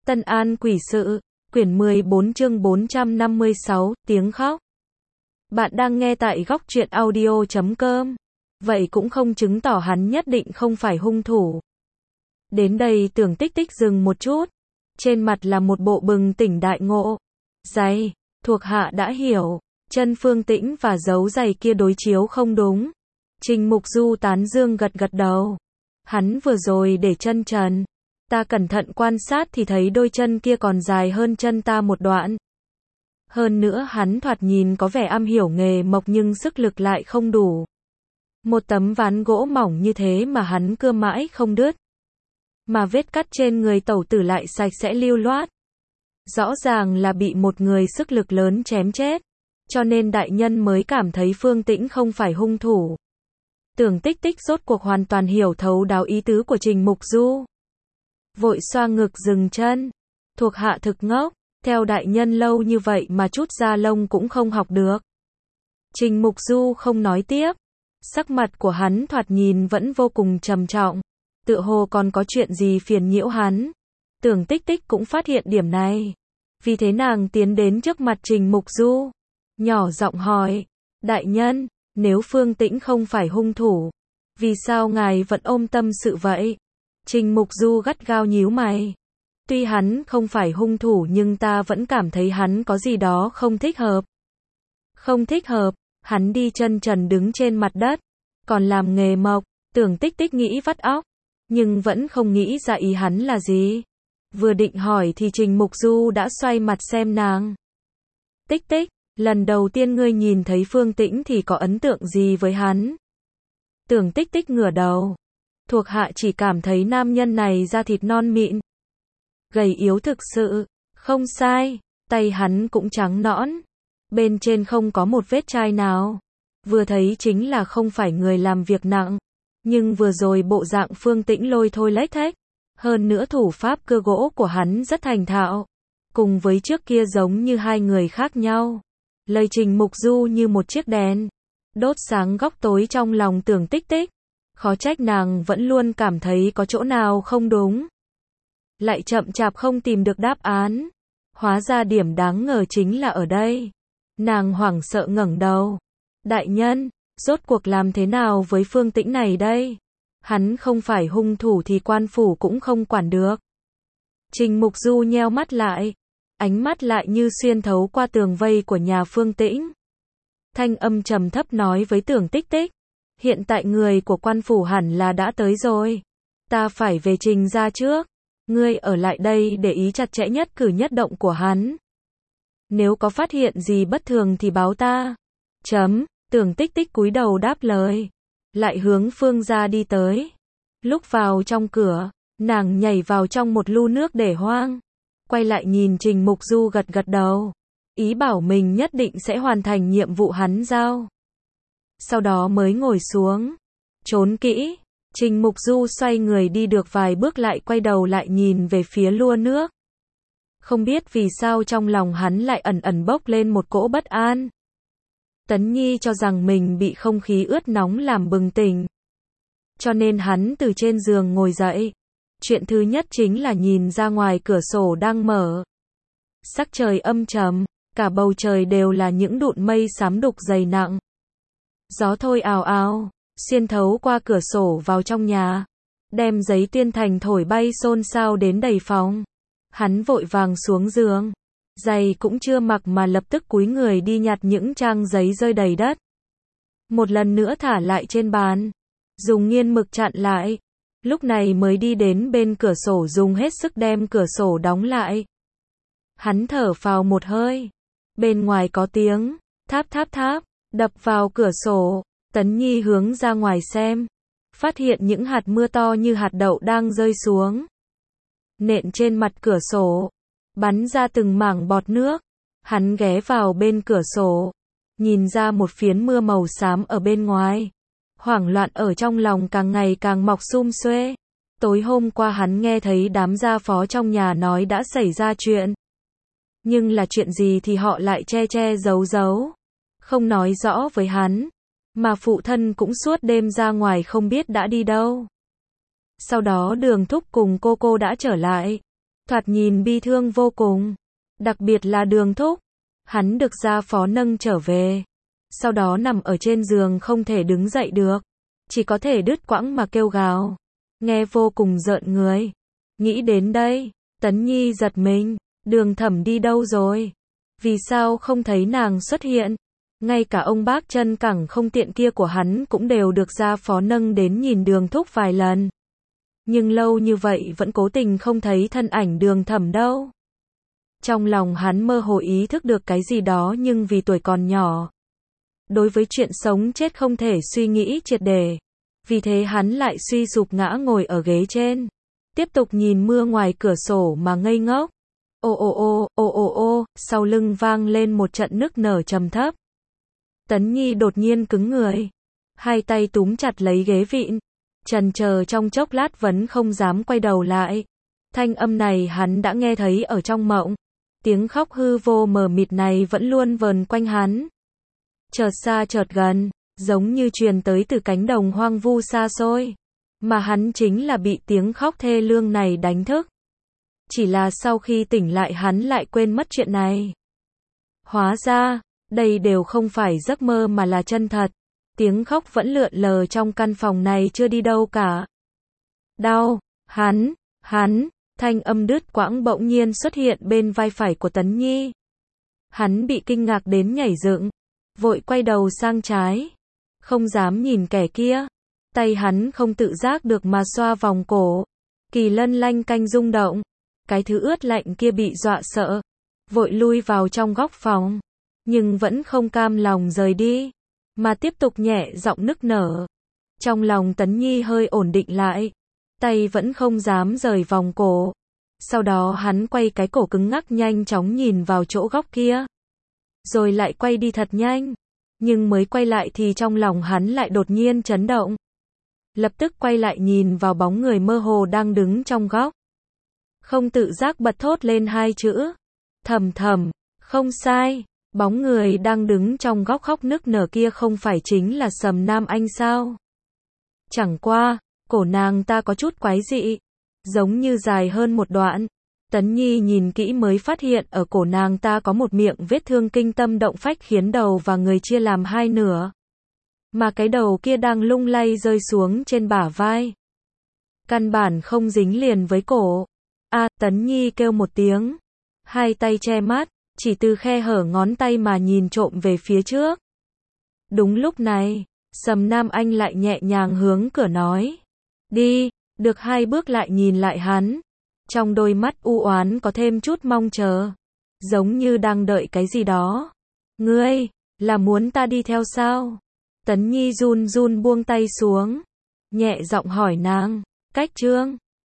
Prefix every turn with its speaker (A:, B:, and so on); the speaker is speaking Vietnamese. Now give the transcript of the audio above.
A: Tân An Quỷ Sự, quyển 14 chương 456, tiếng khóc. Bạn đang nghe tại góc truyện audio.com. Vậy cũng không chứng tỏ hắn nhất định không phải hung thủ. Đến đây Tưởng Tích Tích dừng một chút. Trên mặt là một bộ bừng tỉnh đại ngộ. Giày, thuộc hạ đã hiểu. Chân Phương Tĩnh và dấu giày kia đối chiếu không đúng. Trình Mục Du tán dương gật gật đầu. Hắn vừa rồi để chân trần. Ta cẩn thận quan sát thì thấy đôi chân kia còn dài hơn chân ta một đoạn. Hơn nữa hắn thoạt nhìn có vẻ am hiểu nghề mộc nhưng sức lực lại không đủ. Một tấm ván gỗ mỏng như thế mà hắn cưa mãi không đứt. Mà vết cắt trên người tẩu tử lại sạch sẽ lưu loát. Rõ ràng là bị một người sức lực lớn chém chết. Cho nên đại nhân mới cảm thấy Phương Tĩnh không phải hung thủ. Tưởng Tích Tích rốt cuộc hoàn toàn hiểu thấu đáo ý tứ của Trình Mục Du. Vội xoa ngực dừng chân. Thuộc hạ thực ngốc, theo đại nhân lâu như vậy mà chút da lông cũng không học được. Trình Mục Du không nói tiếp. Sắc mặt của hắn thoạt nhìn vẫn vô cùng trầm trọng. Tựa hồ còn có chuyện gì phiền nhiễu hắn. Tưởng Tích Tích cũng phát hiện điểm này. Vì thế nàng tiến đến trước mặt Trình Mục Du. Nhỏ giọng hỏi. Đại nhân, nếu Phương Tĩnh không phải hung thủ, vì sao ngài vẫn ôm tâm sự vậy? Trình Mục Du gắt gao nhíu mày. Tuy hắn không phải hung thủ nhưng ta vẫn cảm thấy hắn có gì đó không thích hợp. Không thích hợp, hắn đi chân trần đứng trên mặt đất, còn làm nghề mộc. Tưởng Tích Tích nghĩ vắt óc, nhưng vẫn không nghĩ ra ý hắn là gì. Vừa định hỏi thì Trình Mục Du đã xoay mặt xem nàng. Tích Tích, lần đầu tiên ngươi nhìn thấy Phương Tĩnh thì có ấn tượng gì với hắn? Tưởng Tích Tích ngửa đầu. Thuộc hạ chỉ cảm thấy nam nhân này da thịt non mịn. Gầy yếu thực sự, không sai, tay hắn cũng trắng nõn. Bên trên không có một vết chai nào. Vừa thấy chính là không phải người làm việc nặng. Nhưng vừa rồi bộ dạng Phương Tĩnh lôi thôi lếch thếch. Hơn nữa thủ pháp cưa gỗ của hắn rất thành thạo. Cùng với trước kia giống như hai người khác nhau. Lời Trình Mục Du như một chiếc đèn. Đốt sáng góc tối trong lòng Tưởng Tích Tích. Khó trách nàng vẫn luôn cảm thấy có chỗ nào không đúng. Lại chậm chạp không tìm được đáp án. Hóa ra điểm đáng ngờ chính là ở đây. Nàng hoảng sợ ngẩng đầu. Đại nhân, rốt cuộc làm thế nào với Phương Tĩnh này đây? Hắn không phải hung thủ thì quan phủ cũng không quản được. Trình Mục Du nheo mắt lại. Ánh mắt lại như xuyên thấu qua tường vây của nhà Phương Tĩnh. Thanh âm trầm thấp nói với Tưởng Tích Tích. Hiện tại người của quan phủ hẳn là đã tới rồi. Ta phải về Trình ra trước. Ngươi ở lại đây để ý chặt chẽ nhất cử nhất động của hắn. Nếu có phát hiện gì bất thường thì báo ta. Tưởng Tích Tích cúi đầu đáp lời. Lại hướng Phương gia đi tới. Lúc vào trong cửa, nàng nhảy vào trong một lu nước để hoang. Quay lại nhìn Trình Mục Du gật gật đầu. Ý bảo mình nhất định sẽ hoàn thành nhiệm vụ hắn giao. Sau đó mới ngồi xuống. Trốn kỹ. Trình Mục Du xoay người đi được vài bước lại quay đầu lại nhìn về phía lua nước. Không biết vì sao trong lòng hắn lại ẩn ẩn bốc lên một cỗ bất an. Tấn Nhi cho rằng mình bị không khí ướt nóng làm bừng tỉnh. Cho nên hắn từ trên giường ngồi dậy. Chuyện thứ nhất chính là nhìn ra ngoài cửa sổ đang mở. Sắc trời âm trầm, cả bầu trời đều là những đụn mây xám đục dày nặng. Gió thôi ào ào, xuyên thấu qua cửa sổ vào trong nhà. Đem giấy tuyên thành thổi bay xôn xao đến đầy phòng. Hắn vội vàng xuống giường. Giày cũng chưa mặc mà lập tức cúi người đi nhặt những trang giấy rơi đầy đất. Một lần nữa thả lại trên bàn. Dùng nghiên mực chặn lại. Lúc này mới đi đến bên cửa sổ dùng hết sức đem cửa sổ đóng lại. Hắn thở phào một hơi. Bên ngoài có tiếng tháp tháp tháp đập vào cửa sổ. Tấn Nhi hướng ra ngoài xem. Phát hiện những hạt mưa to như hạt đậu đang rơi xuống. Nện trên mặt cửa sổ. Bắn ra từng mảng bọt nước. Hắn ghé vào bên cửa sổ. Nhìn ra một phiến mưa màu xám ở bên ngoài. Hoảng loạn ở trong lòng càng ngày càng mọc sum xuê. Tối hôm qua hắn nghe thấy đám gia phó trong nhà nói đã xảy ra chuyện. Nhưng là chuyện gì thì họ lại che che giấu giấu. Không nói rõ với hắn. Mà phụ thân cũng suốt đêm ra ngoài không biết đã đi đâu. Sau đó Đường Thúc cùng cô đã trở lại. thoạt nhìn bi thương vô cùng. Đặc biệt là Đường Thúc. Hắn được gia phó nâng trở về. Sau đó nằm ở trên giường không thể đứng dậy được. Chỉ có thể đứt quãng mà kêu gào. Nghe vô cùng rợn người. Nghĩ đến đây, Tấn Nhi giật mình. Đường Thẩm đi đâu rồi? Vì sao không thấy nàng xuất hiện? Ngay cả ông bác chân cẳng không tiện kia của hắn cũng đều được gia phó nâng đến nhìn Đường Thúc vài lần. Nhưng lâu như vậy vẫn cố tình không thấy thân ảnh Đường Thẩm đâu. Trong lòng hắn mơ hồ ý thức được cái gì đó, nhưng vì tuổi còn nhỏ, đối với chuyện sống chết không thể suy nghĩ triệt để. Vì thế hắn lại suy sụp ngã ngồi ở ghế trên. Tiếp tục nhìn mưa ngoài cửa sổ mà ngây ngốc. Ô ô ô, ô ô ô, sau lưng vang lên một trận nức nở trầm thấp. Tấn Nhi đột nhiên cứng người. Hai tay túm chặt lấy ghế vịn. Chần chờ trong chốc lát vẫn không dám quay đầu lại. Thanh âm này hắn đã nghe thấy ở trong mộng. Tiếng khóc hư vô mờ mịt này vẫn luôn vờn quanh hắn. Chợt xa chợt gần, giống như truyền tới từ cánh đồng hoang vu xa xôi. Mà hắn chính là bị tiếng khóc thê lương này đánh thức. Chỉ là sau khi tỉnh lại hắn lại quên mất chuyện này. Hóa ra, đây đều không phải giấc mơ mà là chân thật. Tiếng khóc vẫn lượn lờ trong căn phòng này chưa đi đâu cả. Đau, hắn, thanh âm đứt quãng bỗng nhiên xuất hiện bên vai phải của Tấn Nhi. Hắn bị kinh ngạc đến nhảy dựng, vội quay đầu sang trái. Không dám nhìn kẻ kia. Tay hắn không tự giác được mà xoa vòng cổ. Kỳ Lân lanh canh rung động. Cái thứ ướt lạnh kia bị dọa sợ. Vội lui vào trong góc phòng. Nhưng vẫn không cam lòng rời đi. Mà tiếp tục nhẹ giọng nức nở. Trong lòng Tấn Nhi hơi ổn định lại. Tay vẫn không dám rời vòng cổ. Sau đó hắn quay cái cổ cứng ngắc nhanh chóng nhìn vào chỗ góc kia. Rồi lại quay đi thật nhanh. Nhưng mới quay lại thì trong lòng hắn lại đột nhiên chấn động. Lập tức quay lại nhìn vào bóng người mơ hồ đang đứng trong góc. Không tự giác bật thốt lên hai chữ. Thầm thầm, không sai. Bóng người đang đứng trong góc khóc nức nở kia không phải chính là Sầm Nam Anh sao? Chẳng qua, cổ nàng ta có chút quái dị. Giống như dài hơn một đoạn. Tấn Nhi nhìn kỹ mới phát hiện ở cổ nàng ta có một miệng vết thương kinh tâm động phách khiến đầu và người chia làm hai nửa. Mà cái đầu kia đang lung lay rơi xuống trên bả vai. Căn bản không dính liền với cổ. Tấn Nhi kêu một tiếng. Hai tay che mắt, chỉ từ khe hở ngón tay mà nhìn trộm về phía trước. Đúng lúc này, Sầm Nam Anh lại nhẹ nhàng hướng cửa nói. Đi, được hai bước lại nhìn lại hắn. Trong đôi mắt u oán có thêm chút mong chờ. Giống như đang đợi cái gì đó. Ngươi, là muốn ta đi theo sao? Tấn Nhi run run buông tay xuống. Nhẹ giọng hỏi nàng. Cách Trương.